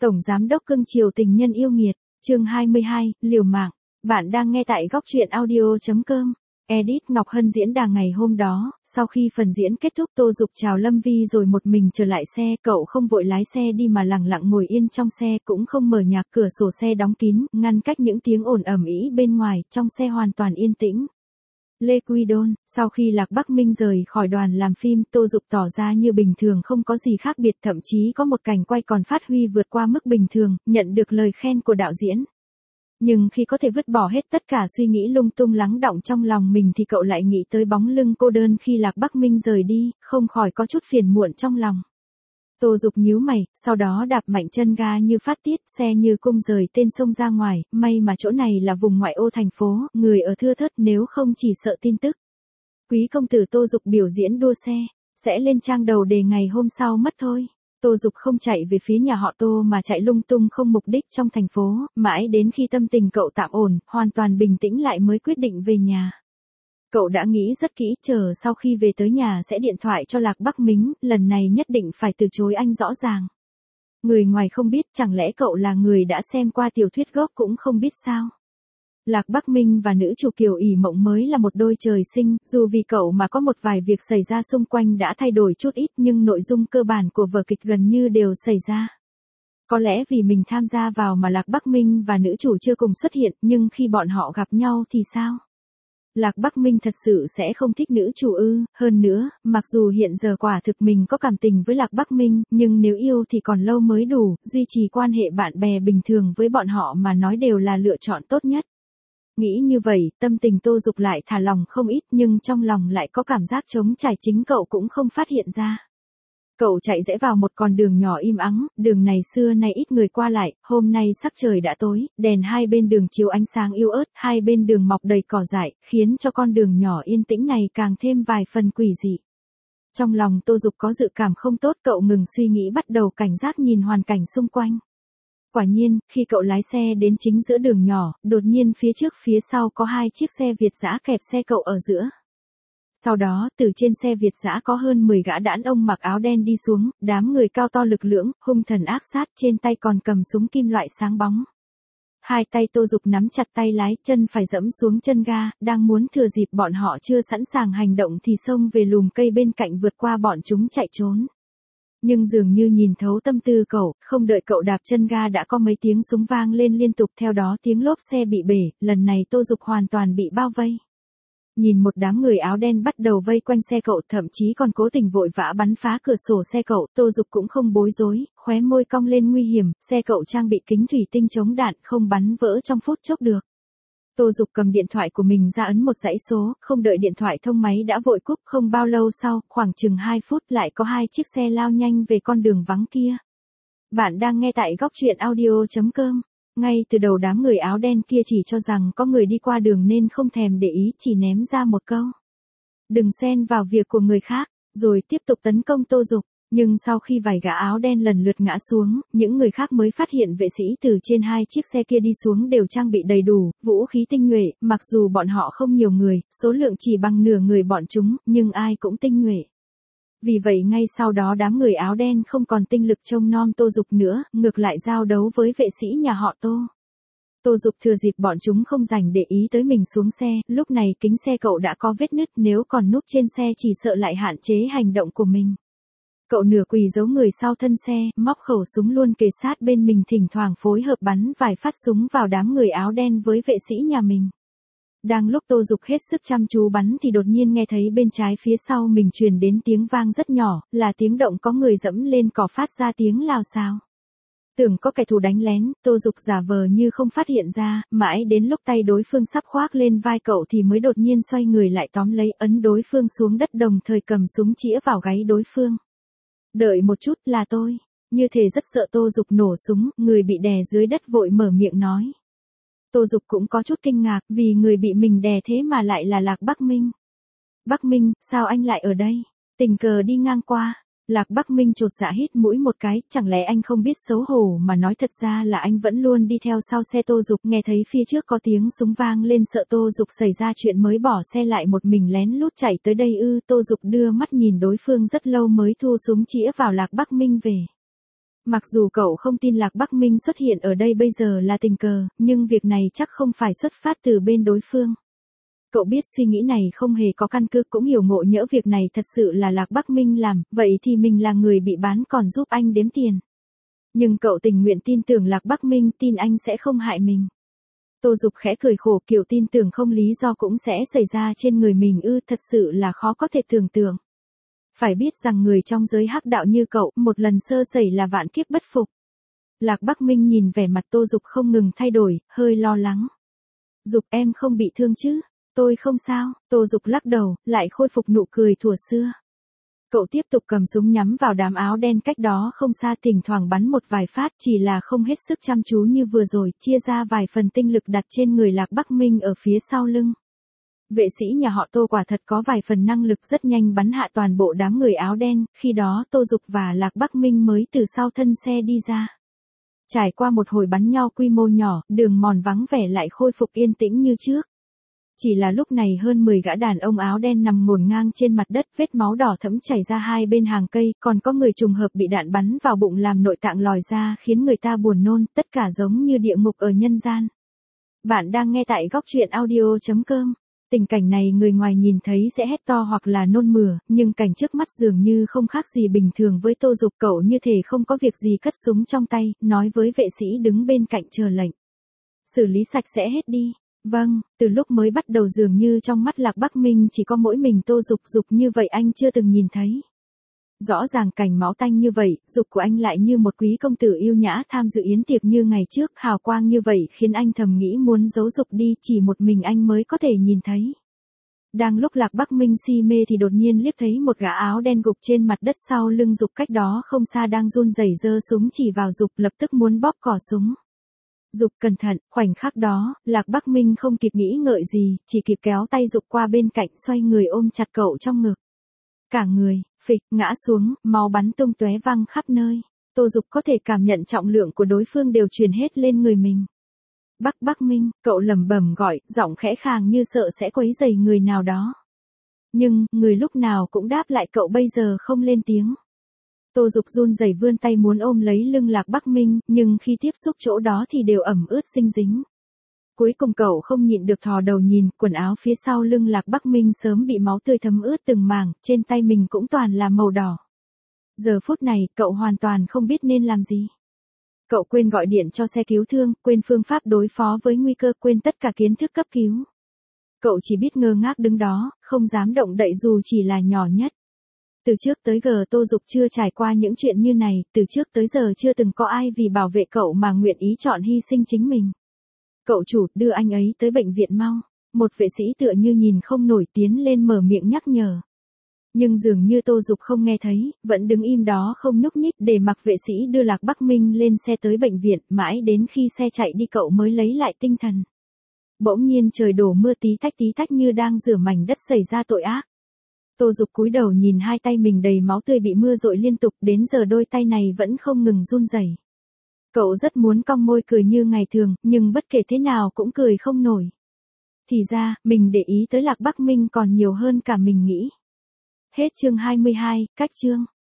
Tổng Giám đốc cưng chiều tình nhân yêu nghiệt, chương 22, liều mạng. Bạn đang nghe tại góc truyện audio.com. Edit Ngọc Hân diễn đàn ngày hôm đó, sau khi phần diễn kết thúc Tô Dục chào Lâm Vi rồi một mình trở lại xe, cậu không vội lái xe đi mà lặng lặng ngồi yên trong xe, cũng không mở nhạc, cửa sổ xe đóng kín, ngăn cách những tiếng ồn ầm ĩ bên ngoài, trong xe hoàn toàn yên tĩnh. Lê Quy Đôn, sau khi Lạc Bắc Minh rời khỏi đoàn làm phim, Tô Dục tỏ ra như bình thường không có gì khác biệt, thậm chí có một cảnh quay còn phát huy vượt qua mức bình thường, nhận được lời khen của đạo diễn. Nhưng khi có thể vứt bỏ hết tất cả suy nghĩ lung tung lắng đọng trong lòng mình thì cậu lại nghĩ tới bóng lưng cô đơn khi Lạc Bắc Minh rời đi, không khỏi có chút phiền muộn trong lòng. Tô Dục nhíu mày, sau đó đạp mạnh chân ga như phát tiết, xe như cung rời tên sông ra ngoài, may mà chỗ này là vùng ngoại ô thành phố, người ở thưa thớt, nếu không chỉ sợ tin tức. Quý công tử Tô Dục biểu diễn đua xe, sẽ lên trang đầu đề ngày hôm sau mất thôi. Tô Dục không chạy về phía nhà họ Tô mà chạy lung tung không mục đích trong thành phố, mãi đến khi tâm tình cậu tạm ổn, hoàn toàn bình tĩnh lại mới quyết định về nhà. Cậu đã nghĩ rất kỹ, chờ sau khi về tới nhà sẽ điện thoại cho Lạc Bắc Minh, lần này nhất định phải từ chối anh rõ ràng. Người ngoài không biết, chẳng lẽ cậu là người đã xem qua tiểu thuyết gốc cũng không biết sao? Lạc Bắc Minh và nữ chủ Kiều ỷ mộng mới là một đôi trời sinh, dù vì cậu mà có một vài việc xảy ra xung quanh đã thay đổi chút ít nhưng nội dung cơ bản của vở kịch gần như đều xảy ra. Có lẽ vì mình tham gia vào mà Lạc Bắc Minh và nữ chủ chưa cùng xuất hiện, nhưng khi bọn họ gặp nhau thì sao? Lạc Bắc Minh thật sự sẽ không thích nữ chủ ư? Hơn nữa, mặc dù hiện giờ quả thực mình có cảm tình với Lạc Bắc Minh, nhưng nếu yêu thì còn lâu mới đủ, duy trì quan hệ bạn bè bình thường với bọn họ mà nói đều là lựa chọn tốt nhất. Nghĩ như vậy, tâm tình Tô Dục lại thả lòng không ít, nhưng trong lòng lại có cảm giác trống trải, chính cậu cũng không phát hiện ra. Cậu chạy rẽ vào một con đường nhỏ im ắng, đường này xưa nay ít người qua lại, hôm nay sắc trời đã tối, đèn hai bên đường chiếu ánh sáng yếu ớt, hai bên đường mọc đầy cỏ dại, khiến cho con đường nhỏ yên tĩnh này càng thêm vài phần quỷ dị. Trong lòng Tô Dục có dự cảm không tốt, cậu ngừng suy nghĩ, bắt đầu cảnh giác nhìn hoàn cảnh xung quanh. Quả nhiên, khi cậu lái xe đến chính giữa đường nhỏ, đột nhiên phía trước phía sau có hai chiếc xe Việt dã kẹp xe cậu ở giữa. Sau đó, từ trên xe Việt dã có hơn 10 gã đàn ông mặc áo đen đi xuống, đám người cao to lực lưỡng, hung thần ác sát, trên tay còn cầm súng kim loại sáng bóng. Hai tay Tô Dục nắm chặt tay lái, chân phải dẫm xuống chân ga, đang muốn thừa dịp bọn họ chưa sẵn sàng hành động thì xông về lùm cây bên cạnh vượt qua bọn chúng chạy trốn. Nhưng dường như nhìn thấu tâm tư cậu, không đợi cậu đạp chân ga đã có mấy tiếng súng vang lên liên tục, theo đó tiếng lốp xe bị bể, lần này Tô Dục hoàn toàn bị bao vây. Nhìn một đám người áo đen bắt đầu vây quanh xe cậu, thậm chí còn cố tình vội vã bắn phá cửa sổ xe cậu, Tô Dục cũng không bối rối, khóe môi cong lên nguy hiểm, xe cậu trang bị kính thủy tinh chống đạn, không bắn vỡ trong phút chốc được. Tô Dục cầm điện thoại của mình ra ấn một dãy số, không đợi điện thoại thông máy đã vội cúp, không bao lâu sau, khoảng chừng 2 phút lại có hai chiếc xe lao nhanh về con đường vắng kia. Bạn đang nghe tại góc truyện audio.com. Ngay từ đầu đám người áo đen kia chỉ cho rằng có người đi qua đường nên không thèm để ý, chỉ ném ra một câu: đừng xen vào việc của người khác, rồi tiếp tục tấn công Tô Dục. Nhưng sau khi vài gã áo đen lần lượt ngã xuống, những người khác mới phát hiện vệ sĩ từ trên hai chiếc xe kia đi xuống đều trang bị đầy đủ, vũ khí tinh nhuệ, mặc dù bọn họ không nhiều người, số lượng chỉ bằng nửa người bọn chúng, nhưng ai cũng tinh nhuệ. Vì vậy ngay sau đó đám người áo đen không còn tinh lực trông nom Tô Dục nữa, ngược lại giao đấu với vệ sĩ nhà họ Tô. Tô Dục thừa dịp bọn chúng không dành để ý tới mình xuống xe, lúc này kính xe cậu đã có vết nứt, nếu còn núp trên xe chỉ sợ lại hạn chế hành động của mình. Cậu nửa quỳ giấu người sau thân xe, móc khẩu súng luôn kề sát bên mình, thỉnh thoảng phối hợp bắn vài phát súng vào đám người áo đen với vệ sĩ nhà mình. Đang lúc Tô Dục hết sức chăm chú bắn thì đột nhiên nghe thấy bên trái phía sau mình truyền đến tiếng vang rất nhỏ, là tiếng động có người dẫm lên cỏ phát ra tiếng lào xào. Tưởng có kẻ thù đánh lén, Tô Dục giả vờ như không phát hiện ra, mãi đến lúc tay đối phương sắp khoác lên vai cậu thì mới đột nhiên xoay người lại tóm lấy, ấn đối phương xuống đất, đồng thời cầm súng chĩa vào gáy đối phương. Đợi một chút, là tôi. Như thể rất sợ Tô Dục nổ súng, người bị đè dưới đất vội mở miệng nói. Tô Dục cũng có chút kinh ngạc, vì người bị mình đè thế mà lại là Lạc Bắc Minh. Bắc Minh, sao anh lại ở đây? Tình cờ đi ngang qua. Lạc Bắc Minh chột dạ hít mũi một cái, chẳng lẽ anh không biết xấu hổ mà nói thật ra là anh vẫn luôn đi theo sau xe Tô Dục, nghe thấy phía trước có tiếng súng vang lên sợ Tô Dục xảy ra chuyện mới bỏ xe lại một mình lén lút chạy tới đây ư? Tô Dục đưa mắt nhìn đối phương rất lâu mới thu súng chĩa vào Lạc Bắc Minh về. Mặc dù cậu không tin Lạc Bắc Minh xuất hiện ở đây bây giờ là tình cờ, nhưng việc này chắc không phải xuất phát từ bên đối phương. Cậu biết suy nghĩ này không hề có căn cứ, cũng hiểu ngộ nhỡ việc này thật sự là Lạc Bắc Minh làm, vậy thì mình là người bị bán còn giúp anh đếm tiền. Nhưng cậu tình nguyện tin tưởng Lạc Bắc Minh, tin anh sẽ không hại mình. Tô Dục khẽ cười khổ, kiểu tin tưởng không lý do cũng sẽ xảy ra trên người mình ư, thật sự là khó có thể tưởng tượng. Phải biết rằng người trong giới hắc đạo như cậu, một lần sơ sẩy là vạn kiếp bất phục. Lạc Bắc Minh nhìn vẻ mặt Tô Dục không ngừng thay đổi, hơi lo lắng. Dục, em không bị thương chứ? Tôi không sao. Tô Dục lắc đầu, lại khôi phục nụ cười thuở xưa. Cậu tiếp tục cầm súng nhắm vào đám áo đen cách đó không xa, thỉnh thoảng bắn một vài phát, chỉ là không hết sức chăm chú như vừa rồi, chia ra vài phần tinh lực đặt trên người Lạc Bắc Minh ở phía sau lưng. Vệ sĩ nhà họ Tô quả thật có vài phần năng lực, rất nhanh bắn hạ toàn bộ đám người áo đen, khi đó Tô Dục và Lạc Bắc Minh mới từ sau thân xe đi ra. Trải qua một hồi bắn nhau quy mô nhỏ, đường mòn vắng vẻ lại khôi phục yên tĩnh như trước. Chỉ là lúc này hơn 10 gã đàn ông áo đen nằm ngổn ngang trên mặt đất, vết máu đỏ thẫm chảy ra hai bên hàng cây, còn có người trùng hợp bị đạn bắn vào bụng làm nội tạng lòi ra, khiến người ta buồn nôn, tất cả giống như địa ngục ở nhân gian. Bạn đang nghe tại góc truyện audio.com. Tình cảnh này người ngoài nhìn thấy sẽ hét to hoặc là nôn mửa, nhưng cảnh trước mắt dường như không khác gì bình thường với Tô Dục. Cậu như thể không có việc gì cất súng trong tay, nói với vệ sĩ đứng bên cạnh chờ lệnh. Xử lý sạch sẽ hết đi. Vâng. Từ lúc mới bắt đầu dường như trong mắt Lạc Bắc Minh chỉ có mỗi mình Tô Dục. Dục như vậy anh chưa từng nhìn thấy. Rõ ràng cảnh máu tanh như vậy, Dục của anh lại như một quý công tử yêu nhã tham dự yến tiệc như ngày trước, hào quang như vậy khiến anh thầm nghĩ muốn giấu Dục đi, chỉ một mình anh mới có thể nhìn thấy. Đang lúc Lạc Bắc Minh si mê thì đột nhiên liếc thấy một gã áo đen gục trên mặt đất sau lưng Dục cách đó không xa đang run rẩy giơ súng chỉ vào Dục, lập tức muốn bóp cò súng. Dục cẩn thận, khoảnh khắc đó, Lạc Bắc Minh không kịp nghĩ ngợi gì, chỉ kịp kéo tay Dục qua bên cạnh, xoay người ôm chặt cậu trong ngực. Cả người, phịch, ngã xuống, máu bắn tung tóe văng khắp nơi. Tô Dục có thể cảm nhận trọng lượng của đối phương đều truyền hết lên người mình. Bắc Minh, cậu lẩm bẩm gọi, giọng khẽ khàng như sợ sẽ quấy rầy người nào đó. Nhưng, người lúc nào cũng đáp lại cậu bây giờ không lên tiếng. Tô Dục run rẩy vươn tay muốn ôm lấy lưng Lạc Bắc Minh, nhưng khi tiếp xúc chỗ đó thì đều ẩm ướt dinh dính. Cuối cùng cậu không nhịn được thò đầu nhìn, quần áo phía sau lưng Lạc Bắc Minh sớm bị máu tươi thấm ướt từng mảng, trên tay mình cũng toàn là màu đỏ. Giờ phút này, cậu hoàn toàn không biết nên làm gì. Cậu quên gọi điện cho xe cứu thương, quên phương pháp đối phó với nguy cơ, quên tất cả kiến thức cấp cứu. Cậu chỉ biết ngơ ngác đứng đó, không dám động đậy dù chỉ là nhỏ nhất. Từ trước tới giờ Tô Dục chưa trải qua những chuyện như này, từ trước tới giờ chưa từng có ai vì bảo vệ cậu mà nguyện ý chọn hy sinh chính mình. Cậu chủ, đưa anh ấy tới bệnh viện mau. Một vệ sĩ tựa như nhìn không nổi tiến lên mở miệng nhắc nhở. Nhưng dường như Tô Dục không nghe thấy, vẫn đứng im đó không nhúc nhích để mặc vệ sĩ đưa Lạc Bắc Minh lên xe tới bệnh viện, mãi đến khi xe chạy đi cậu mới lấy lại tinh thần. Bỗng nhiên trời đổ mưa tí tách như đang rửa mảnh đất xảy ra tội ác. Tô Dục cúi đầu nhìn hai tay mình đầy máu tươi bị mưa dội liên tục, đến giờ đôi tay này vẫn không ngừng run rẩy. Cậu rất muốn cong môi cười như ngày thường, nhưng bất kể thế nào cũng cười không nổi. Thì ra, mình để ý tới Lạc Bắc Minh còn nhiều hơn cả mình nghĩ. Hết chương 22, cách chương.